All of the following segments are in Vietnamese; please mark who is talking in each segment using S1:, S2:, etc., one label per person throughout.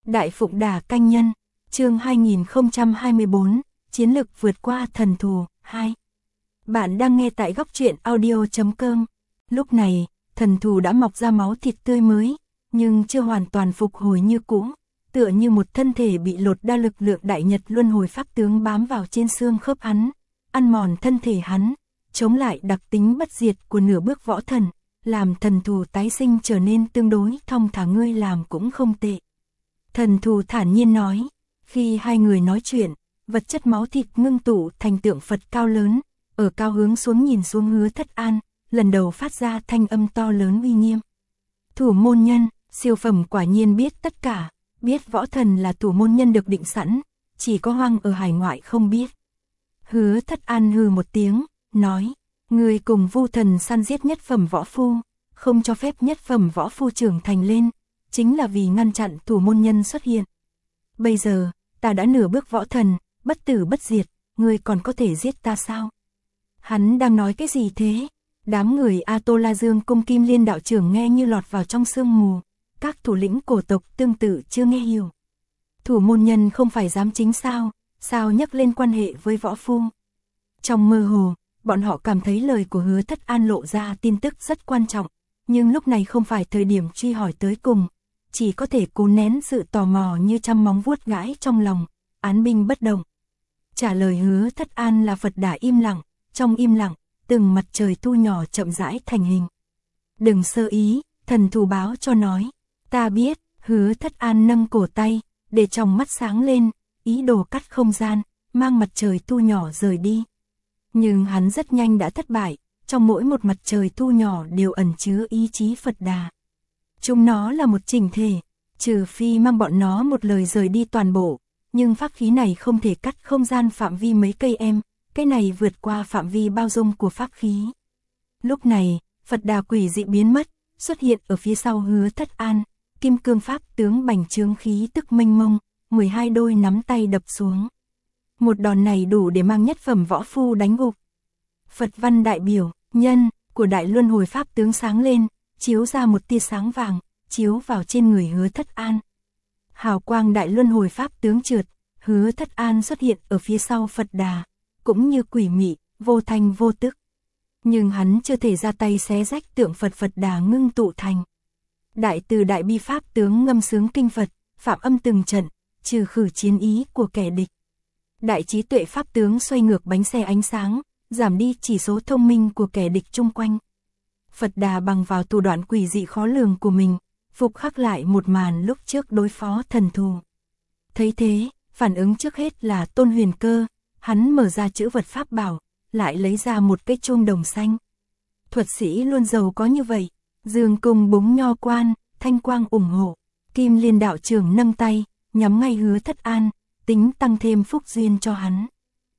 S1: Đại Phụng Đà Canh Nhân, chương 2024, Chiến lực vượt qua thần thù, 2. Bạn đang nghe tại góc truyện audio.com. Lúc này, thần thù đã mọc ra máu thịt tươi mới, nhưng chưa hoàn toàn phục hồi như cũ, tựa như một thân thể bị lột đa lực lượng đại nhật luân hồi pháp tướng bám vào trên xương khớp hắn, ăn mòn thân thể hắn, chống lại đặc tính bất diệt của nửa bước võ thần, làm thần thù tái sinh trở nên tương đối thong thả. Ngươi làm cũng không tệ. Thần thù thản nhiên nói, khi hai người nói chuyện, vật chất máu thịt ngưng tụ thành tượng Phật cao lớn, ở cao hướng xuống nhìn xuống Hứa Thất An, lần đầu phát ra thanh âm to lớn uy nghiêm. Thủ môn nhân, siêu phẩm quả nhiên biết tất cả, biết võ thần là thủ môn nhân được định sẵn, chỉ có hoang ở hải ngoại không biết. Hứa Thất An hừ một tiếng, nói, người cùng Vu thần săn giết nhất phẩm võ phu, không cho phép nhất phẩm võ phu trưởng thành lên, chính là vì ngăn chặn thủ môn nhân xuất hiện. Bây giờ, ta đã nửa bước võ thần, bất tử bất diệt, ngươi còn có thể giết ta sao? Hắn đang nói cái gì thế? Đám người A Tô La Dương cung Kim Liên đạo trưởng nghe như lọt vào trong sương mù, các thủ lĩnh cổ tộc tương tự chưa nghe hiểu. Thủ môn nhân không phải giám chính sao, sao nhắc lên quan hệ với võ phu? Trong mơ hồ, bọn họ cảm thấy lời của Hứa Thất An lộ ra tin tức rất quan trọng, nhưng lúc này không phải thời điểm truy hỏi tới cùng, chỉ có thể cố nén sự tò mò như trăm móng vuốt gãi trong lòng, án binh bất động. Trả lời Hứa Thất An là Phật Đà im lặng, trong im lặng, từng mặt trời thu nhỏ chậm rãi thành hình. Đừng sơ ý, thần thù báo cho nói, ta biết. Hứa Thất An nâng cổ tay, để trong mắt sáng lên, ý đồ cắt không gian, mang mặt trời thu nhỏ rời đi. Nhưng hắn rất nhanh đã thất bại, trong mỗi một mặt trời thu nhỏ đều ẩn chứa ý chí Phật Đà. Chúng nó là một chỉnh thể, trừ phi mang bọn nó một lời rời đi toàn bộ, nhưng pháp khí này không thể cắt không gian phạm vi mấy cây em, cái này vượt qua phạm vi bao dung của pháp khí. Lúc này, Phật Đà quỷ dị biến mất, xuất hiện ở phía sau Hứa Thất An, kim cương pháp tướng bành trướng khí tức mênh mông, 12 đôi nắm tay đập xuống. Một đòn này đủ để mang nhất phẩm võ phu đánh gục. Phật văn đại biểu, nhân của đại luân hồi pháp tướng sáng lên, chiếu ra một tia sáng vàng, chiếu vào trên người Hứa Thất An. Hào quang đại luân hồi pháp tướng trượt, Hứa Thất An xuất hiện ở phía sau Phật Đà, cũng như quỷ mị, vô thanh vô tức. Nhưng hắn chưa thể ra tay xé rách tượng Phật Đà ngưng tụ thành. Đại từ đại bi pháp tướng ngâm sướng kinh Phật, phạm âm từng trận, trừ khử chiến ý của kẻ địch. Đại trí tuệ pháp tướng xoay ngược bánh xe ánh sáng, giảm đi chỉ số thông minh của kẻ địch chung quanh. Phật Đà bằng vào thủ đoạn quỷ dị khó lường của mình, phục khắc lại một màn lúc trước đối phó thần thù. Thấy thế, phản ứng trước hết là Tôn Huyền Cơ, hắn mở ra chữ vật pháp bảo, lại lấy ra một cái chuông đồng xanh. Thuật sĩ luôn giàu có như vậy, dương cung búng nho quan, thanh quang ủng hộ. Kim Liên đạo trưởng nâng tay, nhắm ngay Hứa Thất An, tính tăng thêm phúc duyên cho hắn.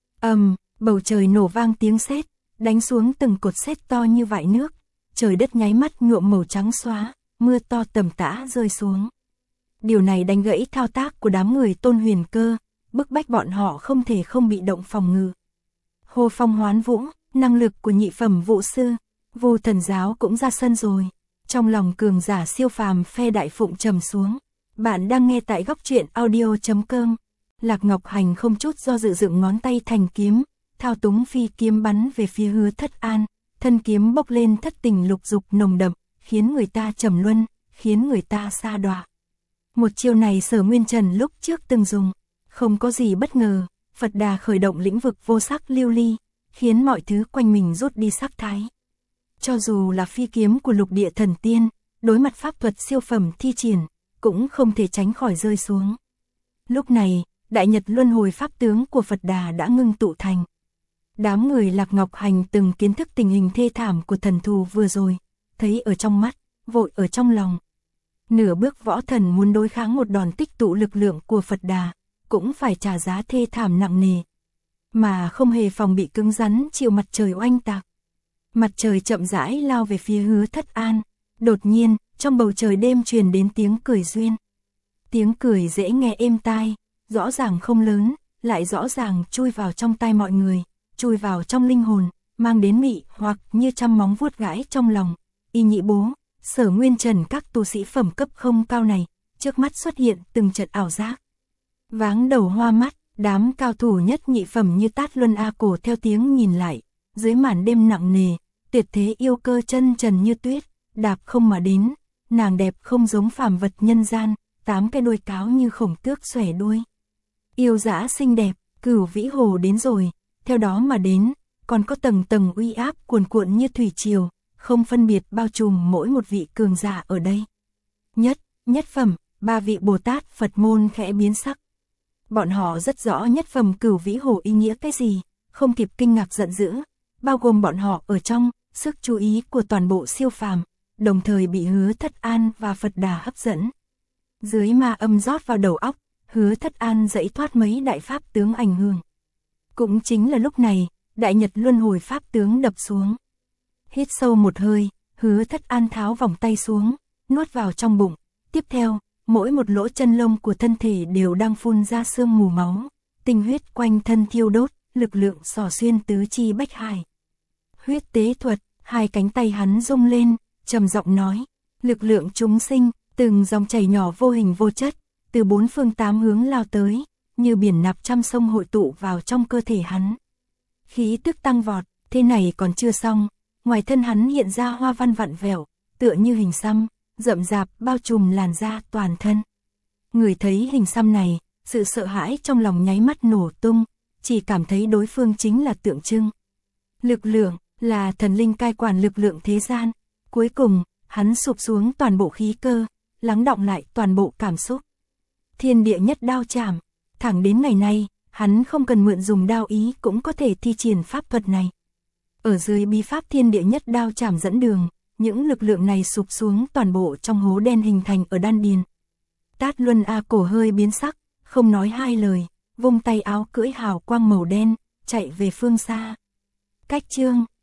S1: Bầu trời nổ vang tiếng sét, đánh xuống từng cột sét to như vại nước, trời đất nháy mắt nhuộm màu trắng xóa, mưa to tầm tã rơi xuống. Điều này đánh gãy thao tác của đám người Tôn Huyền Cơ, bức bách bọn họ không thể không bị động phòng ngự. Hô phong hoán vũ, năng lực của nhị phẩm vũ sư, Vu thần giáo cũng ra sân rồi. Trong lòng cường giả siêu phàm phe Đại Phụng trầm xuống. Bạn đang nghe tại góc truyện audio.com. Lạc Ngọc Hành không chút do dự dựng ngón tay thành kiếm, thao túng phi kiếm bắn về phía Hứa Thất An, thân kiếm bốc lên thất tình lục dục nồng đậm, khiến người ta trầm luân, khiến người ta sa đọa. Một chiêu này Sở Nguyên Trần lúc trước từng dùng, không có gì bất ngờ, Phật Đà khởi động lĩnh vực vô sắc lưu ly, khiến mọi thứ quanh mình rút đi sắc thái. Cho dù là phi kiếm của lục địa thần tiên, đối mặt pháp thuật siêu phẩm thi triển, cũng không thể tránh khỏi rơi xuống. Lúc này, đại nhật luân hồi pháp tướng của Phật Đà đã ngưng tụ thành. Đám người Lạc Ngọc Hành từng kiến thức tình hình thê thảm của thần thù vừa rồi, thấy ở trong mắt, vội ở trong lòng. Nửa bước võ thần muốn đối kháng một đòn tích tụ lực lượng của Phật Đà, cũng phải trả giá thê thảm nặng nề. Mà không hề phòng bị cứng rắn chịu mặt trời oanh tạc. Mặt trời chậm rãi lao về phía Hứa Thất An, đột nhiên, trong bầu trời đêm truyền đến tiếng cười duyên. Tiếng cười dễ nghe êm tai, rõ ràng không lớn, lại rõ ràng chui vào trong tai mọi người, chui vào trong linh hồn, mang đến mị hoặc như trăm móng vuốt gãi trong lòng. Y Nhị Bố, Sở Nguyên Trần các tu sĩ phẩm cấp không cao này, trước mắt xuất hiện từng trận ảo giác. Váng đầu hoa mắt, đám cao thủ nhất nhị phẩm như Tát Luân A Cổ theo tiếng nhìn lại, dưới màn đêm nặng nề, tuyệt thế yêu cơ chân trần như tuyết, đạp không mà đến, nàng đẹp không giống phàm vật nhân gian, 8 cái đuôi cáo như khổng tước xòe đuôi. Yêu dã xinh đẹp, Cửu Vĩ Hồ đến rồi, theo đó mà đến, còn có tầng tầng uy áp cuồn cuộn như thủy triều, không phân biệt bao trùm mỗi một vị cường giả ở đây. Nhất phẩm, 3 vị Bồ Tát Phật môn khẽ biến sắc. Bọn họ rất rõ nhất phẩm Cửu Vĩ Hồ ý nghĩa cái gì, không kịp kinh ngạc giận dữ, bao gồm bọn họ ở trong, sức chú ý của toàn bộ siêu phàm, đồng thời bị Hứa Thất An và Phật Đà hấp dẫn. Dưới ma âm rót vào đầu óc, Hứa Thất An dãy thoát mấy đại pháp tướng ảnh hưởng. Cũng chính là lúc này, đại nhật luân hồi pháp tướng đập xuống. Hít sâu một hơi, Hứa Thất An tháo vòng tay xuống, nuốt vào trong bụng. Tiếp theo, mỗi một lỗ chân lông của thân thể đều đang phun ra sương mù máu, tinh huyết quanh thân thiêu đốt, lực lượng xỏ xuyên tứ chi bách hải. Huyết tế thuật, hai cánh tay hắn rung lên, trầm giọng nói, lực lượng chúng sinh, từng dòng chảy nhỏ vô hình vô chất, từ 4 phương 8 hướng lao tới, như biển nạp trăm sông hội tụ vào trong cơ thể hắn. Khí tức tăng vọt, thế này còn chưa xong, ngoài thân hắn hiện ra hoa văn vặn vẹo, tựa như hình xăm, rậm rạp bao trùm làn da toàn thân. Người thấy hình xăm này, sự sợ hãi trong lòng nháy mắt nổ tung, chỉ cảm thấy đối phương chính là tượng trưng. Lực lượng, là thần linh cai quản lực lượng thế gian. Cuối cùng, hắn sụp xuống toàn bộ khí cơ, lắng đọng lại toàn bộ cảm xúc. Thiên địa nhất đao chảm, thẳng đến ngày nay, hắn không cần mượn dùng đao ý cũng có thể thi triển pháp thuật này. Ở dưới bí pháp thiên địa nhất đao chảm dẫn đường, những lực lượng này sụp xuống toàn bộ trong hố đen hình thành ở đan điền. Tát Luân A Cổ hơi biến sắc, không nói hai lời, vung tay áo cưỡi hào quang màu đen, chạy về phương xa. Cách chương